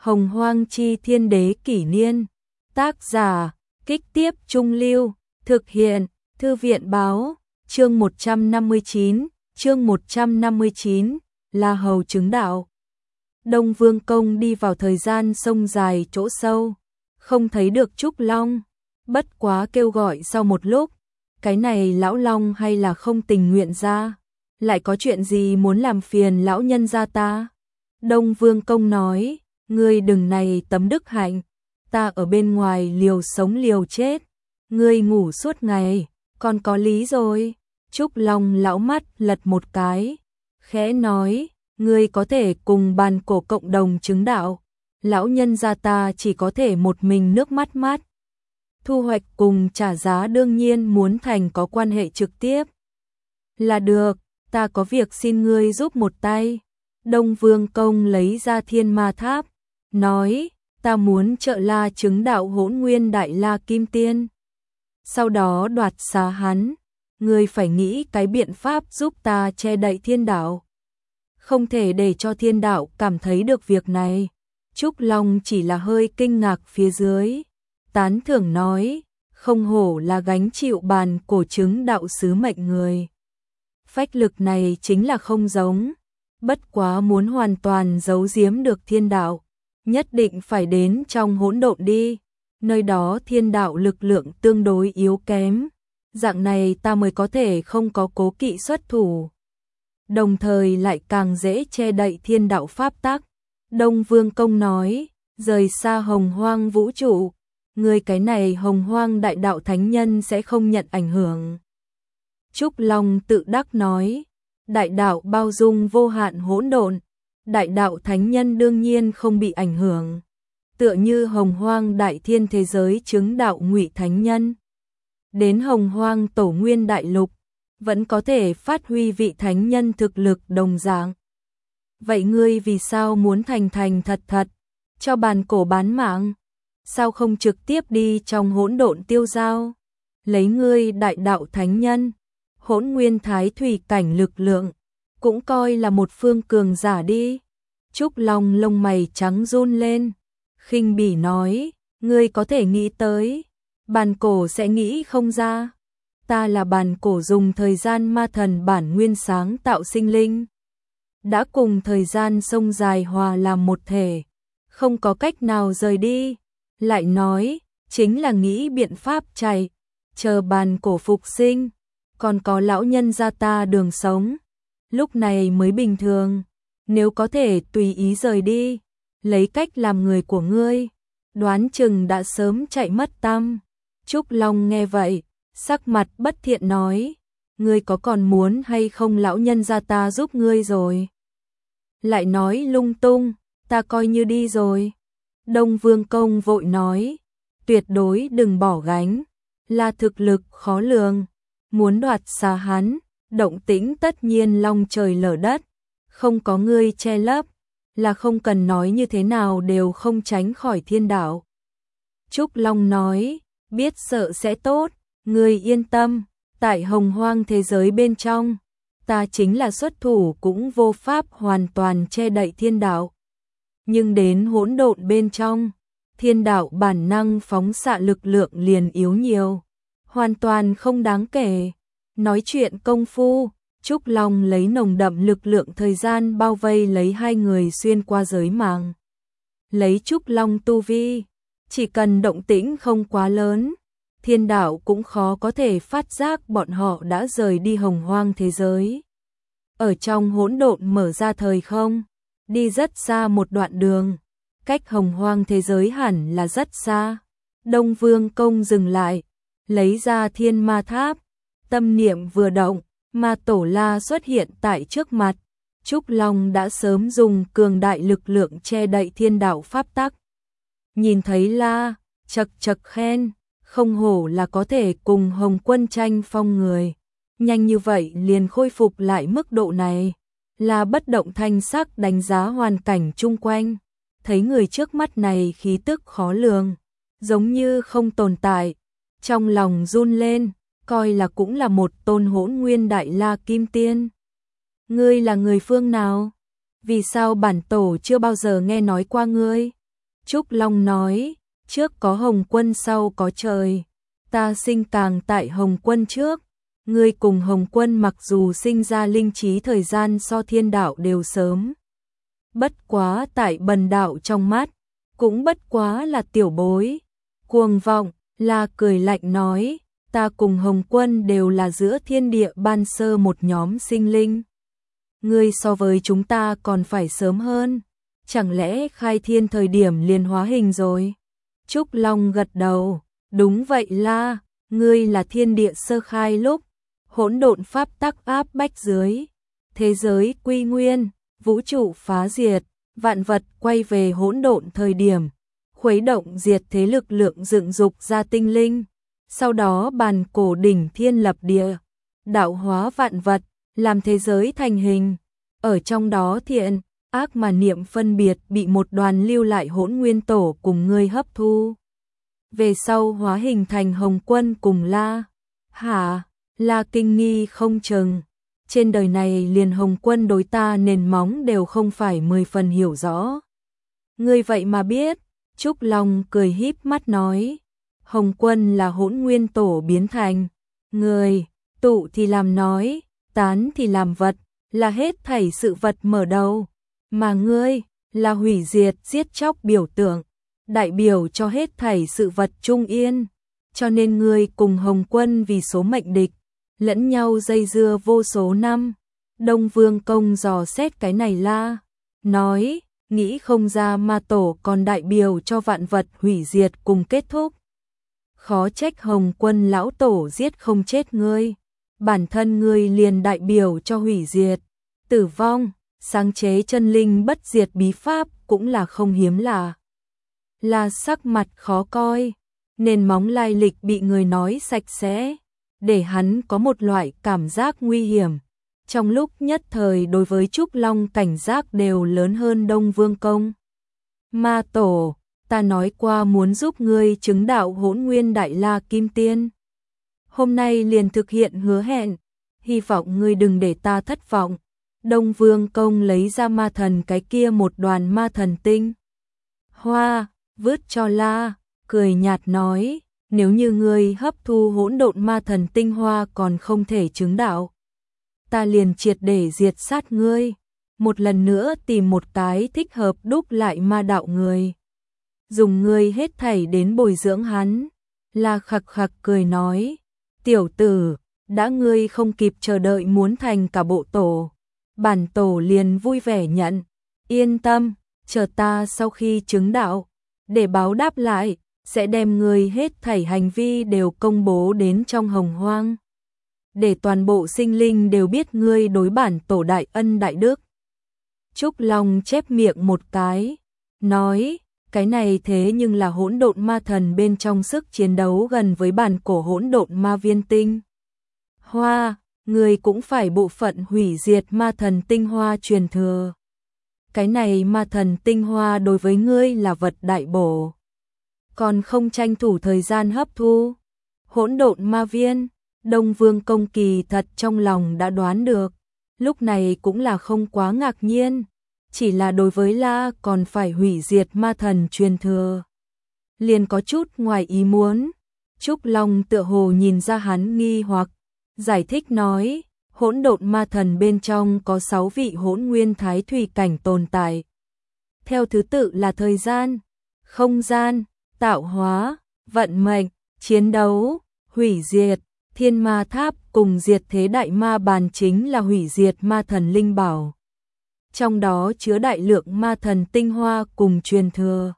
Hồng Hoang Chi Thiên Đế Kỷ Niên. Tác giả, Kích Tiếp Trung Lưu. Thực hiện, Thư viện Báo. Chương 159, La Hầu chứng đạo. Đông Vương Công đi vào thời gian sông dài chỗ sâu, không thấy được Trúc Long, bất quá kêu gọi sau một lúc, cái này lão Long hay là không tình nguyện ra, lại có chuyện gì muốn làm phiền lão nhân gia ta? Đông Vương Công nói, ngươi đừng này tấm đức hạnh, ta ở bên ngoài liều sống liều chết, ngươi ngủ suốt ngày, còn có lý rồi. Trúc Long lão mắt lật một cái, khẽ nói, ngươi có thể cùng bàn cổ cộng đồng chứng đạo, lão nhân gia ta chỉ có thể một mình nước mắt mát. Thu hoạch cùng trả giá đương nhiên muốn thành có quan hệ trực tiếp. Là được, ta có việc xin ngươi giúp một tay. Đông Vương Công lấy ra Thiên Ma Tháp, nói, ta muốn trợ La chứng đạo Hỗn Nguyên Đại La Kim Tiên. Sau đó đoạt xá hắn, ngươi phải nghĩ cái biện pháp giúp ta che đậy thiên đạo. Không thể để cho thiên đạo cảm thấy được việc này. Trúc Long chỉ là hơi kinh ngạc phía dưới, tán thưởng nói, không hổ là gánh chịu bàn cổ chứng đạo sứ mệnh người. Phách lực này chính là không giống, bất quá muốn hoàn toàn giấu giếm được thiên đạo, nhất định phải đến trong hỗn độn đi, nơi đó thiên đạo lực lượng tương đối yếu kém, dạng này ta mới có thể không có cố kỵ xuất thủ, đồng thời lại càng dễ che đậy thiên đạo pháp tắc. Đông Vương Công nói, rời xa hồng hoang vũ trụ, người cái này hồng hoang đại đạo thánh nhân sẽ không nhận ảnh hưởng. Trúc Long tự đắc nói, đại đạo bao dung vô hạn hỗn độn, đại đạo thánh nhân đương nhiên không bị ảnh hưởng. Tựa như hồng hoang đại thiên thế giới chứng đạo ngụy thánh nhân, đến hồng hoang tổ nguyên đại lục, vẫn có thể phát huy vị thánh nhân thực lực đồng dạng. Vậy ngươi vì sao muốn thành thành thật thật, cho bàn cổ bán mạng? Sao không trực tiếp đi trong hỗn độn tiêu dao? Lấy ngươi đại đạo thánh nhân, hỗn nguyên thái thủy cảnh lực lượng, cũng coi là một phương cường giả đi. Trúc Long lông mày trắng run lên, khinh bỉ nói, ngươi có thể nghĩ tới, bàn cổ sẽ nghĩ không ra. Ta là bàn cổ dùng thời gian ma thần bản nguyên sáng tạo sinh linh, đã cùng thời gian sông dài hòa làm một thể, không có cách nào rời đi. Lại nói, chính là nghĩ biện pháp chạy, chờ bàn cổ phục sinh, còn có lão nhân gia ta đường sống, lúc này mới bình thường. Nếu có thể tùy ý rời đi, lấy cách làm người của ngươi, đoán chừng đã sớm chạy mất tăm. Trúc Long nghe vậy, sắc mặt bất thiện nói, ngươi có còn muốn hay không lão nhân gia ta giúp ngươi rồi? Lại nói lung tung, ta coi như đi rồi. Đông Vương Công vội nói, tuyệt đối đừng bỏ gánh, là thực lực khó lường, muốn đoạt xá hắn, động tĩnh tất nhiên long trời lở đất, không có ngươi che lấp, là không cần nói như thế nào đều không tránh khỏi thiên đạo. Trúc Long nói, biết sợ sẽ tốt, ngươi yên tâm, tại hồng hoang thế giới bên trong, ta chính là xuất thủ cũng vô pháp hoàn toàn che đậy thiên đạo. Nhưng đến hỗn độn bên trong, thiên đạo bản năng phóng xạ lực lượng liền yếu nhiều, hoàn toàn không đáng kể. Nói chuyện công phu, Trúc Long lấy nồng đậm lực lượng thời gian bao vây lấy hai người xuyên qua giới màng. Lấy Trúc Long tu vi, chỉ cần động tĩnh không quá lớn, thiên đạo cũng khó có thể phát giác bọn họ đã rời đi hồng hoang thế giới. Ở trong hỗn độn mở ra thời không, đi rất xa một đoạn đường, cách hồng hoang thế giới hẳn là rất xa. Đông Vương Công dừng lại, lấy ra Thiên Ma Tháp, tâm niệm vừa động, Ma Tổ La xuất hiện tại trước mặt. Trúc Long đã sớm dùng cường đại lực lượng che đậy thiên đạo pháp tắc. Nhìn thấy La, chật chật khen, không hổ là có thể cùng Hồng Quân tranh phong người, nhanh như vậy liền khôi phục lại mức độ này. Là bất động thanh sắc đánh giá hoàn cảnh chung quanh, thấy người trước mắt này khí tức khó lường, giống như không tồn tại, trong lòng run lên, coi là cũng là một tôn hỗn nguyên đại la kim tiên. Ngươi là người phương nào? Vì sao bản tổ chưa bao giờ nghe nói qua ngươi? Trúc Long nói, trước có Hồng Quân sau có trời, ta sinh tàng tại Hồng Quân trước, ngươi cùng Hồng Quân mặc dù sinh ra linh trí thời gian so thiên đạo đều sớm. Bất quá tại bần đạo trong mắt, cũng bất quá là tiểu bối. Cuồng vọng, là cười lạnh nói, ta cùng Hồng Quân đều là giữa thiên địa ban sơ một nhóm sinh linh. Ngươi so với chúng ta còn phải sớm hơn, chẳng lẽ khai thiên thời điểm liền hóa hình rồi? Trúc Long gật đầu, đúng vậy là, ngươi là thiên địa sơ khai lúc, hỗn độn pháp tắc áp bách dưới, thế giới quy nguyên, vũ trụ phá diệt, vạn vật quay về hỗn độn thời điểm, khuấy động diệt thế lực lượng dựng dục ra tinh linh, sau đó bàn cổ đỉnh thiên lập địa, đạo hóa vạn vật, làm thế giới thành hình, ở trong đó thiện, ác mà niệm phân biệt bị một đoàn lưu lại hỗn nguyên tổ cùng ngươi hấp thu. Về sau hóa hình thành Hồng Quân cùng La. Hả? La kinh nghi không chừng. Trên đời này liền Hồng Quân đối ta nền móng đều không phải 10 phần hiểu rõ. Ngươi vậy mà biết, Trúc Long cười híp mắt nói. Hồng Quân là hỗn nguyên tổ biến thành. Người, tụ thì làm nói, tán thì làm vật, là hết thảy sự vật mở đầu. Mà ngươi, là hủy diệt giết chóc biểu tượng, đại biểu cho hết thảy sự vật trung yên. Cho nên ngươi cùng Hồng Quân vì số mệnh địch, lẫn nhau dây dưa vô số năm. Đông Vương Công dò xét cái này la, nói, nghĩ không ra ma tổ còn đại biểu cho vạn vật hủy diệt cùng kết thúc. Khó trách Hồng Quân lão tổ giết không chết ngươi, bản thân ngươi liền đại biểu cho hủy diệt, tử vong, sáng chế chân linh bất diệt bí pháp cũng là không hiếm lạ. Là sắc mặt khó coi, nền móng lai lịch bị người nói sạch sẽ, để hắn có một loại cảm giác nguy hiểm. Trong lúc nhất thời đối với Trúc Long cảnh giác đều lớn hơn Đông Vương Công. Ma tổ, ta nói qua muốn giúp ngươi chứng đạo hỗn nguyên đại la kim tiên. Hôm nay liền thực hiện hứa hẹn, hy vọng ngươi đừng để ta thất vọng. Đông Vương Công lấy ra ma thần cái kia một đoàn ma thần tinh. Hoa, vứt cho la, cười nhạt nói, nếu như ngươi hấp thu hỗn độn ma thần tinh hoa còn không thể chứng đạo, ta liền triệt để diệt sát ngươi, một lần nữa tìm một cái thích hợp đúc lại ma đạo người. Dùng ngươi hết thảy đến bồi dưỡng hắn. La khặc khặc cười nói, tiểu tử, đã ngươi không kịp chờ đợi muốn thành cả bộ tổ, bản tổ liền vui vẻ nhận, yên tâm, chờ ta sau khi chứng đạo, để báo đáp lại, sẽ đem ngươi hết thảy hành vi đều công bố đến trong hồng hoang. Để toàn bộ sinh linh đều biết ngươi đối bản tổ đại ân đại đức. Trúc Long chép miệng một cái, nói, cái này thế nhưng là hỗn độn ma thần bên trong sức chiến đấu gần với bản cổ hỗn độn ma viên tinh. Hoa, ngươi cũng phải bộ phận hủy diệt ma thần tinh hoa truyền thừa. Cái này ma thần tinh hoa đối với ngươi là vật đại bổ. Còn không tranh thủ thời gian hấp thu. Hỗn độn ma viên, Đông Vương Công kỳ thật trong lòng đã đoán được. Lúc này cũng là không quá ngạc nhiên. Chỉ là đối với La còn phải hủy diệt ma thần truyền thừa. Liền có chút ngoài ý muốn. Trúc Long tựa hồ nhìn ra hắn nghi hoặc, giải thích nói, hỗn độn ma thần bên trong có 6 vị hỗn nguyên thái thủy cảnh tồn tại. Theo thứ tự là thời gian, không gian, tạo hóa, vận mệnh, chiến đấu, hủy diệt, thiên ma tháp cùng diệt thế đại ma bàn chính là hủy diệt ma thần linh bảo. Trong đó chứa đại lượng ma thần tinh hoa cùng truyền thừa.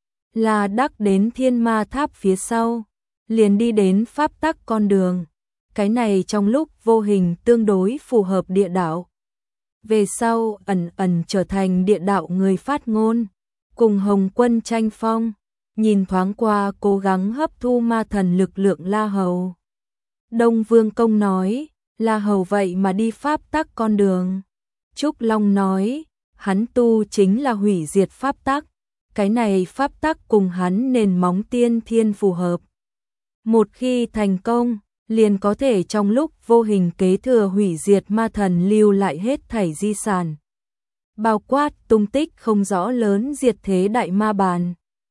Là đắc đến thiên ma tháp phía sau, liền đi đến pháp tắc con đường. Cái này trong lúc vô hình tương đối phù hợp địa đạo. Về sau ẩn ẩn trở thành địa đạo người phát ngôn, cùng Hồng Quân tranh phong, nhìn thoáng qua cố gắng hấp thu ma thần lực lượng La Hầu. Đông Vương Công nói, La Hầu vậy mà đi pháp tắc con đường. Trúc Long nói, hắn tu chính là hủy diệt pháp tắc, cái này pháp tắc cùng hắn nền móng tiên thiên phù hợp. Một khi thành công, liền có thể trong lúc vô hình kế thừa hủy diệt ma thần lưu lại hết thảy di sản. Bao quát tung tích không rõ lớn diệt thế đại ma bàn.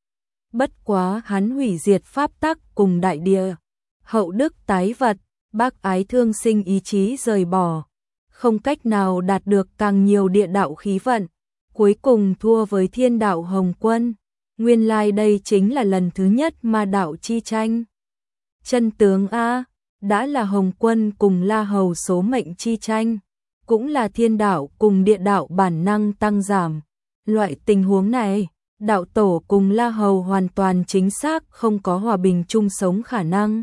Bất quá hắn hủy diệt pháp tắc cùng đại địa, hậu đức tái vật, bác ái thương sinh ý chí rời bỏ, không cách nào đạt được càng nhiều địa đạo khí vận, cuối cùng thua với thiên đạo Hồng Quân. Nguyên lai đây chính là lần thứ nhất ma đạo chi tranh. Chân tướng A, đã là Hồng Quân cùng La Hầu số mệnh chi tranh, cũng là thiên đạo cùng địa đạo bản năng tăng giảm. Loại tình huống này, đạo tổ cùng La Hầu hoàn toàn chính xác không có hòa bình chung sống khả năng.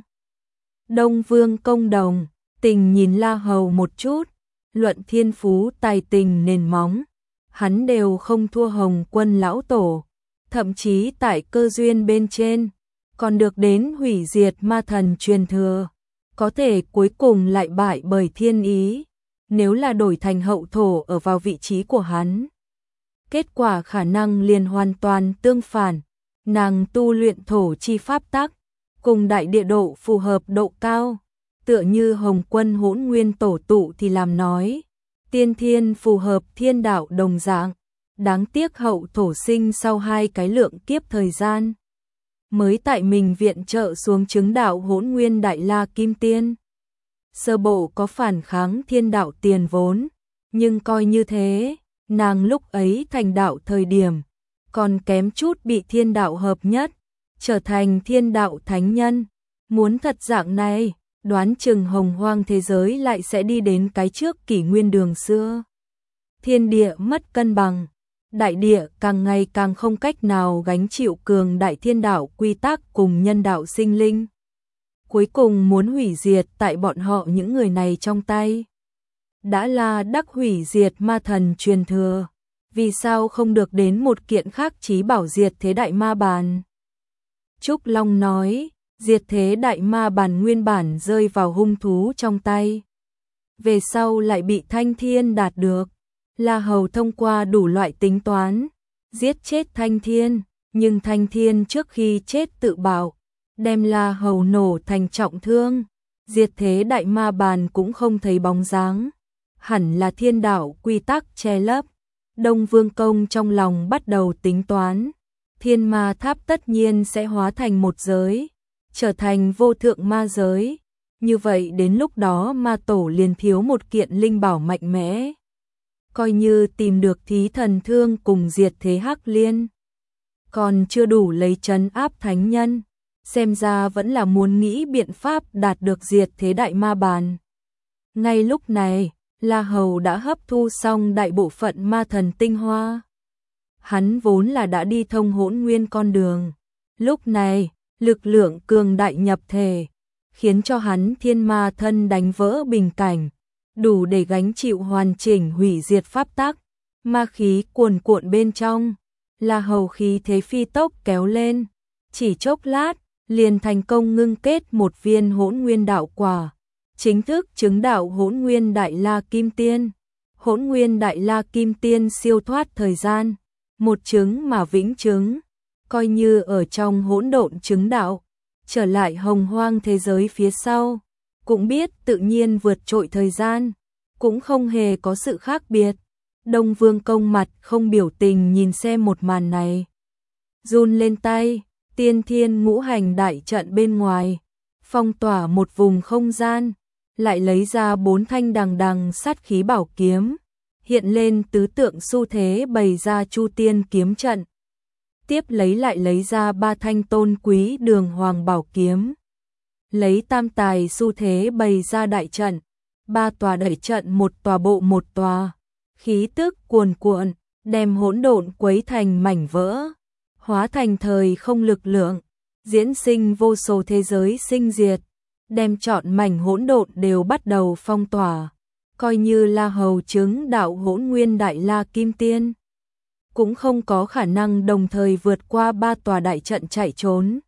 Đông Vương Công đồng tình nhìn La Hầu một chút, luận thiên phú tài tình nền móng, hắn đều không thua Hồng Quân lão tổ, thậm chí tại cơ duyên bên trên, còn được đến hủy diệt ma thần truyền thừa, có thể cuối cùng lại bại bởi thiên ý, nếu là đổi thành hậu thổ ở vào vị trí của hắn. Kết quả khả năng liền hoàn toàn tương phản, nàng tu luyện thổ chi pháp tắc, cùng đại địa độ phù hợp độ cao, tựa như Hồng Quân Hỗn Nguyên tổ tụ thì làm nói, tiên thiên phù hợp thiên đạo đồng dạng, đáng tiếc hậu thổ sinh sau 2 cái lượng kiếp thời gian, mới tại mình viện trợ xuống chứng đạo Hỗn Nguyên Đại La Kim Tiên. Sơ bộ có phản kháng thiên đạo tiền vốn, nhưng coi như thế, nàng lúc ấy thành đạo thời điểm, còn kém chút bị thiên đạo hợp nhất, trở thành thiên đạo thánh nhân. Muốn thật dạng này, đoán chừng hồng hoang thế giới lại sẽ đi đến cái trước kỷ nguyên đường xưa. Thiên địa mất cân bằng, đại địa càng ngày càng không cách nào gánh chịu cường đại thiên đạo quy tắc cùng nhân đạo sinh linh. Cuối cùng muốn hủy diệt tại bọn họ những người này trong tay. Đã là đắc hủy diệt ma thần truyền thừa, vì sao không được đến một kiện khác chí bảo diệt thế đại ma bàn? Trúc Long nói, diệt thế đại ma bàn nguyên bản rơi vào hung thú trong tay. Về sau lại bị Thanh Thiên đạt được. La Hầu thông qua đủ loại tính toán, giết chết Thanh Thiên, nhưng Thanh Thiên trước khi chết tự bảo, đem La Hầu nổ thành trọng thương. Diệt thế đại ma bàn cũng không thấy bóng dáng, hẳn là thiên đạo quy tắc che lấp. Đông Vương Công trong lòng bắt đầu tính toán, thiên ma tháp tất nhiên sẽ hóa thành một giới, trở thành vô thượng ma giới. Như vậy đến lúc đó ma tổ liền thiếu một kiện linh bảo mạnh mẽ. Coi như tìm được Thí Thần Thương cùng diệt thế Hắc Liên, còn chưa đủ lấy trấn áp thánh nhân, xem ra vẫn là muốn nghĩ biện pháp đạt được diệt thế đại ma bàn. Ngay lúc này, La Hầu đã hấp thu xong đại bộ phận ma thần tinh hoa. Hắn vốn là đã đi thông hỗn nguyên con đường. Lúc này, lực lượng cường đại nhập thể, khiến cho hắn thiên ma thân đánh vỡ bình cảnh, đủ để gánh chịu hoàn chỉnh hủy diệt pháp tắc. Ma khí cuồn cuộn bên trong, La Hầu khí thế phi tốc kéo lên, chỉ chốc lát, liền thành công ngưng kết một viên hỗn nguyên đạo quả, chính thức chứng đạo Hỗn Nguyên Đại La Kim Tiên. Hỗn Nguyên Đại La Kim Tiên siêu thoát thời gian, một chứng mà vĩnh chứng, coi như ở trong hỗn độn chứng đạo, trở lại hồng hoang thế giới phía sau, cũng biết tự nhiên vượt trội thời gian, cũng không hề có sự khác biệt. Đông Vương Công mặt không biểu tình nhìn xem một màn này, run lên tay, tiên thiên ngũ hành đại trận bên ngoài, phong tỏa một vùng không gian, lại lấy ra 4 thanh đằng đằng sát khí bảo kiếm, hiện lên tứ tượng xu thế bày ra Chu Tiên kiếm trận. Tiếp lại lấy ra 3 thanh tôn quý đường hoàng bảo kiếm, lấy tam tài xu thế bày ra đại trận, 3 tòa đẩy trận, một tòa bộ một tòa, khí tức cuồn cuộn, đem hỗn độn quấy thành mảnh vỡ, hóa thành thời không lực lượng, diễn sinh vô số thế giới sinh diệt, đem trọn mảnh hỗn độn đều bắt đầu phong tỏa, coi như La Hầu chứng đạo Hỗn Nguyên Đại La Kim Tiên, cũng không có khả năng đồng thời vượt qua 3 tòa đại trận chạy trốn.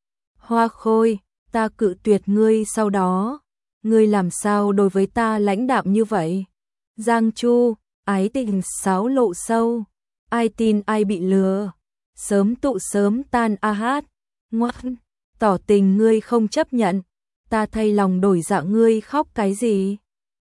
Hoa Khôi, ta cự tuyệt ngươi, sau đó, ngươi làm sao đối với ta lãnh đạm như vậy? Giang Chu, ái tình sáo lộ sâu, ai tin ai bị lừa, sớm tụ sớm tan a hát, ngoan, tỏ tình ngươi không chấp nhận, ta thay lòng đổi dạ, ngươi khóc cái gì?